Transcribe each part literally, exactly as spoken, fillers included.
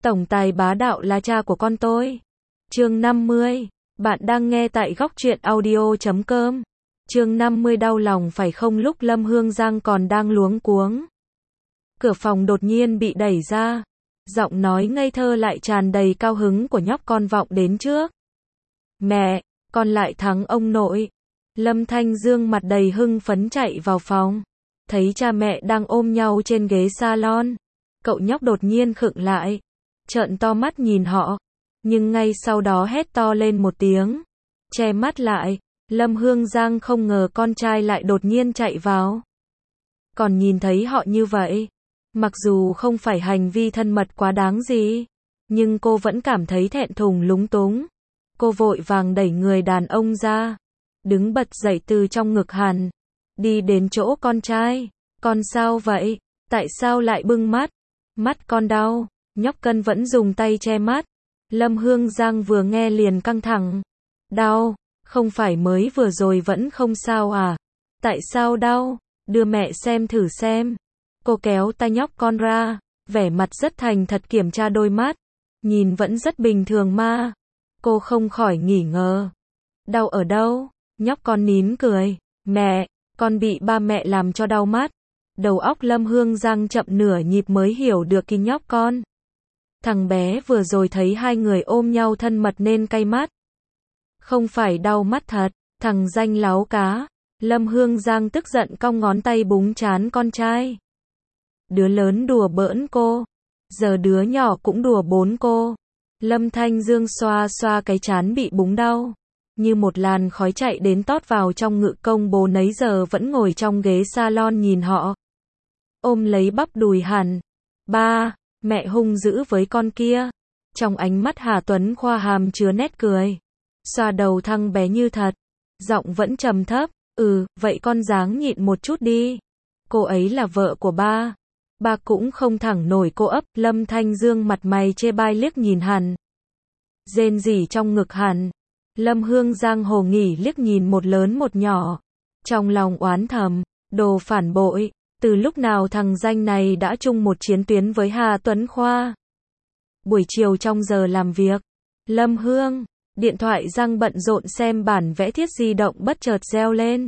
Tổng tài bá đạo là cha của con tôi. Chương năm mươi. Bạn đang nghe tại góc truyện audio chấm com. Chương năm mươi đau lòng phải không lúc Lâm Hương Giang còn đang luống cuống. Cửa phòng đột nhiên bị đẩy ra. Giọng nói ngây thơ lại tràn đầy cao hứng của nhóc con vọng đến trước. Mẹ, con lại thắng ông nội. Lâm Thanh Dương mặt đầy hưng phấn chạy vào phòng. Thấy cha mẹ đang ôm nhau trên ghế salon. Cậu nhóc đột nhiên khựng lại. Trợn to mắt nhìn họ. Nhưng ngay sau đó hét to lên một tiếng. Che mắt lại. Lâm Hương Giang không ngờ con trai lại đột nhiên chạy vào. Còn nhìn thấy họ như vậy. Mặc dù không phải hành vi thân mật quá đáng gì. Nhưng cô vẫn cảm thấy thẹn thùng lúng túng. Cô vội vàng đẩy người đàn ông ra. Đứng bật dậy từ trong ngực hắn. Đi đến chỗ con trai. Con sao vậy? Tại sao lại bưng mắt? Mắt con đau. Nhóc Cân vẫn dùng tay che mắt. Lâm Hương Giang vừa nghe liền căng thẳng. Đau? Không phải mới vừa rồi vẫn không sao à? Tại sao đau? Đưa mẹ xem thử xem. Cô kéo tay nhóc con ra. Vẻ mặt rất thành thật kiểm tra đôi mắt. Nhìn vẫn rất bình thường mà. Cô không khỏi nghỉ ngờ. Đau ở đâu? Nhóc con nín cười. Mẹ, con bị ba mẹ làm cho đau mắt. Đầu óc Lâm Hương Giang chậm nửa nhịp mới hiểu được kinh nhóc con. Thằng bé vừa rồi thấy hai người ôm nhau thân mật nên cay mắt. Không phải đau mắt thật, thằng danh láo cá. Lâm Hương Giang tức giận cong ngón tay búng trán con trai. Đứa lớn đùa bỡn cô. Giờ đứa nhỏ cũng đùa bốn cô. Lâm Thanh Dương xoa xoa cái trán bị búng đau. Như một làn khói chạy đến tót vào trong ngự công bố nấy giờ vẫn ngồi trong ghế salon nhìn họ. Ôm lấy bắp đùi hẳn. Ba, mẹ hung dữ với con kia. Trong ánh mắt Hà Tuấn Khoa hàm chứa nét cười. Xoa đầu thằng bé như thật. Giọng vẫn trầm thấp. Ừ, vậy con ráng nhịn một chút đi. Cô ấy là vợ của ba. Ba cũng không thẳng nổi cô ấp. Lâm Thanh Dương mặt mày chê bai liếc nhìn hắn. Rên rỉ trong ngực hắn. Lâm Hương Giang hồ nghỉ liếc nhìn một lớn một nhỏ. Trong lòng oán thầm. Đồ phản bội. Từ lúc nào thằng danh này đã chung một chiến tuyến với Hà Tuấn Khoa. Buổi chiều trong giờ làm việc. Lâm Hương. Điện thoại Giang bận rộn xem bản vẽ thiết di động bất chợt reo lên.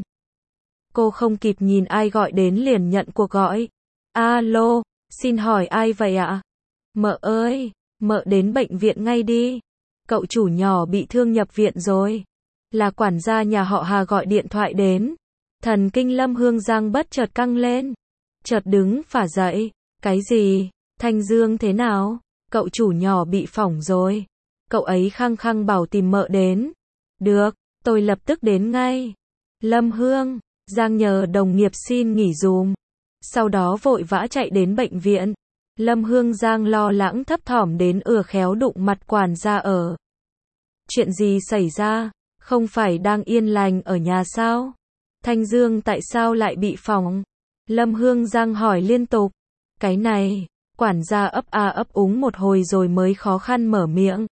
Cô không kịp nhìn ai gọi đến liền nhận cuộc gọi. Alo, xin hỏi ai vậy ạ? Mợ ơi, mợ đến bệnh viện ngay đi. Cậu chủ nhỏ bị thương nhập viện rồi. Là quản gia nhà họ Hà gọi điện thoại đến. Thần kinh Lâm Hương Giang bất chợt căng lên. Chợt đứng phả dậy. Cái gì? Thanh Dương thế nào? Cậu chủ nhỏ bị phỏng rồi. Cậu ấy khăng khăng bảo tìm mợ đến. Được, tôi lập tức đến ngay. Lâm Hương Giang nhờ đồng nghiệp xin nghỉ dùm. Sau đó vội vã chạy đến bệnh viện. Lâm Hương Giang lo lắng thấp thỏm đến ừa khéo đụng mặt quản gia ở. Chuyện gì xảy ra? Không phải đang yên lành ở nhà sao? Thanh Dương tại sao lại bị phỏng? Lâm Hương Giang hỏi liên tục. Cái này, quản gia ấp a ấp úng một hồi rồi mới khó khăn mở miệng.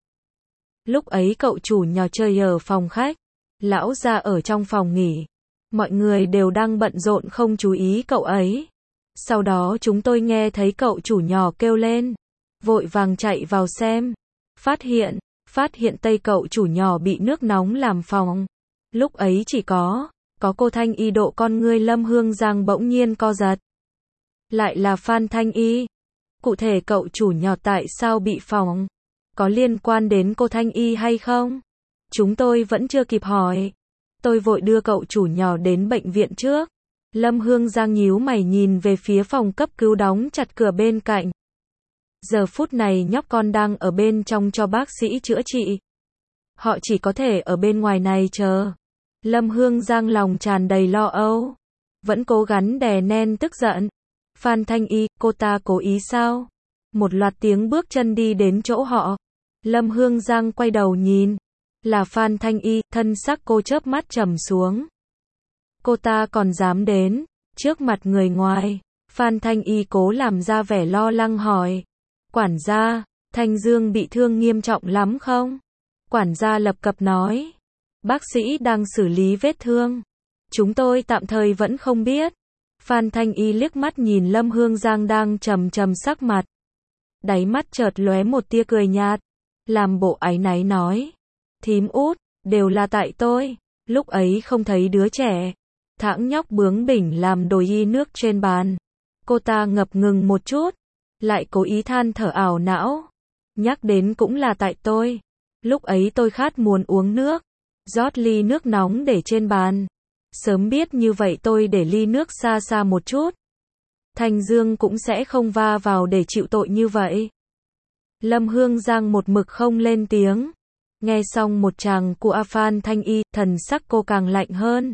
Lúc ấy cậu chủ nhỏ chơi ở phòng khách. Lão gia ở trong phòng nghỉ. Mọi người đều đang bận rộn không chú ý cậu ấy. Sau đó chúng tôi nghe thấy cậu chủ nhỏ kêu lên. Vội vàng chạy vào xem. Phát hiện, phát hiện tay cậu chủ nhỏ bị nước nóng làm phỏng. Lúc ấy chỉ có, có cô Thanh Y độ con ngươi Lâm Hương Giang bỗng nhiên co giật. Lại là Phan Thanh Y. Cụ thể cậu chủ nhỏ tại sao bị phỏng? Có liên quan đến cô Thanh Y hay không? Chúng tôi vẫn chưa kịp hỏi. Tôi vội đưa cậu chủ nhỏ đến bệnh viện trước. Lâm Hương Giang nhíu mày nhìn về phía phòng cấp cứu đóng chặt cửa bên cạnh. Giờ phút này nhóc con đang ở bên trong cho bác sĩ chữa trị. Họ chỉ có thể ở bên ngoài này chờ. Lâm Hương Giang lòng tràn đầy lo âu. Vẫn cố gắng đè nén tức giận. Phan Thanh Y, cô ta cố ý sao? Một loạt tiếng bước chân đi đến chỗ họ. Lâm Hương Giang quay đầu nhìn. Là Phan Thanh Y, thân sắc cô chớp mắt trầm xuống. Cô ta còn dám đến trước mặt người ngoài. Phan Thanh Y cố làm ra vẻ lo lắng hỏi. Quản gia, Thanh Dương bị thương nghiêm trọng lắm không? Quản gia lập cập nói. Bác sĩ đang xử lý vết thương. Chúng tôi tạm thời vẫn không biết. Phan Thanh Y liếc mắt nhìn Lâm Hương Giang đang trầm trầm sắc mặt. Đáy mắt chợt lóe một tia cười nhạt, làm bộ áy náy nói. Thím út, đều là tại tôi, lúc ấy không thấy đứa trẻ. Thãng nhóc bướng bỉnh làm đổ ly nước trên bàn. Cô ta ngập ngừng một chút, lại cố ý than thở ảo não. Nhắc đến cũng là tại tôi. Lúc ấy tôi khát muốn uống nước, rót ly nước nóng để trên bàn. Sớm biết như vậy tôi để ly nước xa xa một chút. Thanh Dương cũng sẽ không va vào để chịu tội như vậy. Lâm Hương Giang một mực không lên tiếng. Nghe xong một tràng của Phan Thanh Y, thần sắc cô càng lạnh hơn.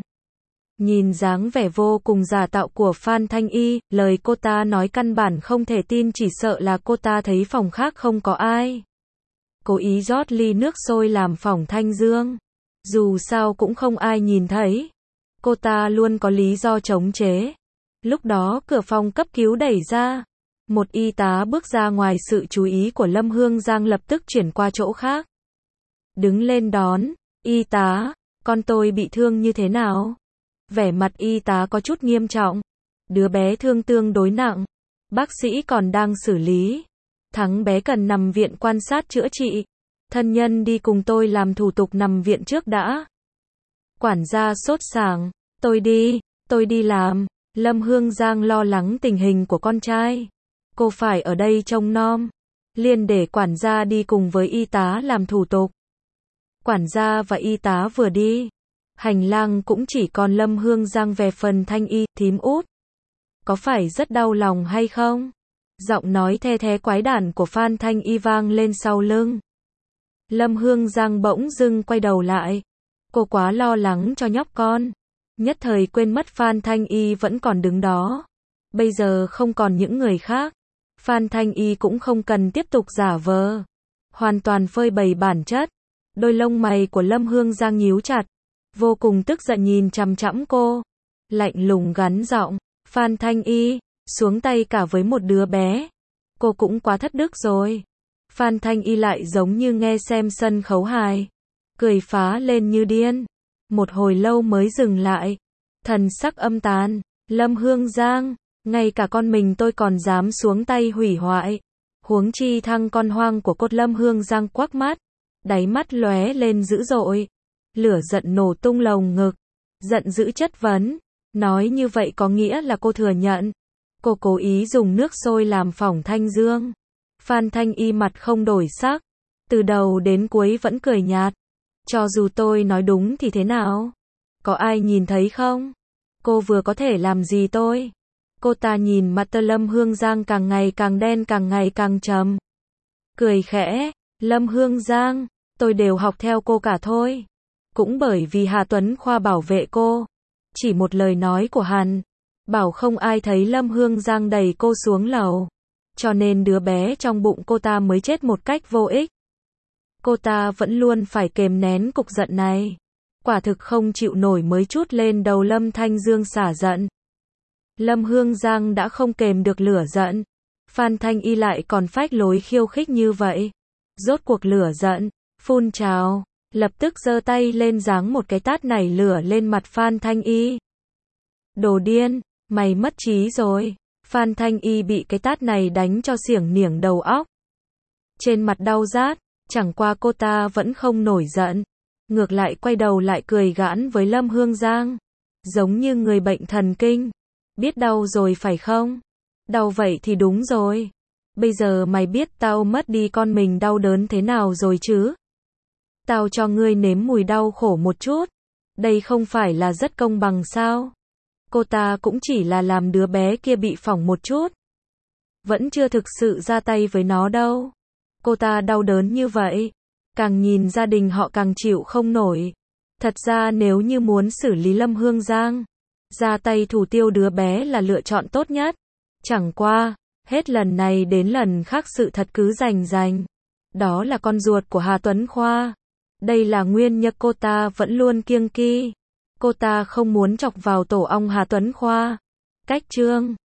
Nhìn dáng vẻ vô cùng giả tạo của Phan Thanh Y, lời cô ta nói căn bản không thể tin, chỉ sợ là cô ta thấy phòng khác không có ai. Cố ý rót ly nước sôi làm phỏng Thanh Dương. Dù sao cũng không ai nhìn thấy. Cô ta luôn có lý do chống chế. Lúc đó cửa phòng cấp cứu đẩy ra. Một y tá bước ra ngoài, sự chú ý của Lâm Hương Giang lập tức chuyển qua chỗ khác. Đứng lên đón, y tá, con tôi bị thương như thế nào? Vẻ mặt y tá có chút nghiêm trọng. Đứa bé thương tương đối nặng. Bác sĩ còn đang xử lý. Thắng bé cần nằm viện quan sát chữa trị. Thân nhân đi cùng tôi làm thủ tục nằm viện trước đã. Quản gia sốt sảng. Tôi đi, tôi đi làm. Lâm Hương Giang lo lắng tình hình của con trai. Cô phải ở đây trông nom. Liền để quản gia đi cùng với y tá làm thủ tục. Quản gia và y tá vừa đi. Hành lang cũng chỉ còn Lâm Hương Giang về phần Thanh Y, thím út. Có phải rất đau lòng hay không? Giọng nói the thé quái đản của Phan Thanh Y vang lên sau lưng. Lâm Hương Giang bỗng dưng quay đầu lại. Cô quá lo lắng cho nhóc con. Nhất thời quên mất Phan Thanh Y vẫn còn đứng đó. Bây giờ không còn những người khác. Phan Thanh Y cũng không cần tiếp tục giả vờ. Hoàn toàn phơi bày bản chất. Đôi lông mày của Lâm Hương Giang nhíu chặt. Vô cùng tức giận nhìn chằm chằm cô. Lạnh lùng gắn giọng. Phan Thanh Y, xuống tay cả với một đứa bé. Cô cũng quá thất đức rồi. Phan Thanh Y lại giống như nghe xem sân khấu hài. Cười phá lên như điên. Một hồi lâu mới dừng lại. Thần sắc âm tàn. Lâm Hương Giang, ngay cả con mình tôi còn dám xuống tay hủy hoại. Huống chi thăng con hoang của cốt. Lâm Hương Giang quắc mắt. Đáy mắt lóe lên dữ dội. Lửa giận nổ tung lồng ngực. Giận dữ chất vấn. Nói như vậy có nghĩa là cô thừa nhận. Cô cố ý dùng nước sôi làm phỏng Thanh Dương. Phan Thanh Y mặt không đổi sắc. Từ đầu đến cuối vẫn cười nhạt. Cho dù tôi nói đúng thì thế nào? Có ai nhìn thấy không? Cô vừa có thể làm gì tôi? Cô ta nhìn mặt tơ Lâm Hương Giang càng ngày càng đen, càng ngày càng trầm. Cười khẽ. Lâm Hương Giang, tôi đều học theo cô cả thôi. Cũng bởi vì Hà Tuấn Khoa bảo vệ cô. Chỉ một lời nói của hắn, bảo không ai thấy Lâm Hương Giang đẩy cô xuống lầu. Cho nên đứa bé trong bụng cô ta mới chết một cách vô ích. Cô ta vẫn luôn phải kềm nén cục giận này. Quả thực không chịu nổi mới trút lên đầu Lâm Thanh Dương xả giận. Lâm Hương Giang đã không kềm được lửa giận. Phan Thanh Y lại còn phách lối khiêu khích như vậy. Rốt cuộc lửa giận, phun trào. Lập tức giơ tay lên giáng một cái tát nảy lửa lên mặt Phan Thanh Y. Đồ điên, mày mất trí rồi. Phan Thanh Y bị cái tát này đánh cho xiểng niểng đầu óc. Trên mặt đau rát, chẳng qua cô ta vẫn không nổi giận. Ngược lại quay đầu lại cười gãn với Lâm Hương Giang. Giống như người bệnh thần kinh. Biết đau rồi phải không? Đau vậy thì đúng rồi. Bây giờ mày biết tao mất đi con mình đau đớn thế nào rồi chứ? Tao cho ngươi nếm mùi đau khổ một chút. Đây không phải là rất công bằng sao? Cô ta cũng chỉ là làm đứa bé kia bị phỏng một chút. Vẫn chưa thực sự ra tay với nó đâu. Cô ta đau đớn như vậy. Càng nhìn gia đình họ càng chịu không nổi. Thật ra nếu như muốn xử lý Lâm Hương Giang, ra tay thủ tiêu đứa bé là lựa chọn tốt nhất. Chẳng qua, hết lần này đến lần khác sự thật cứ rành rành. Đó là con ruột của Hà Tuấn Khoa. Đây là nguyên nhân cô ta vẫn luôn kiêng kỵ. Cô ta không muốn chọc vào tổ ong Hà Tuấn Khoa. Cách chương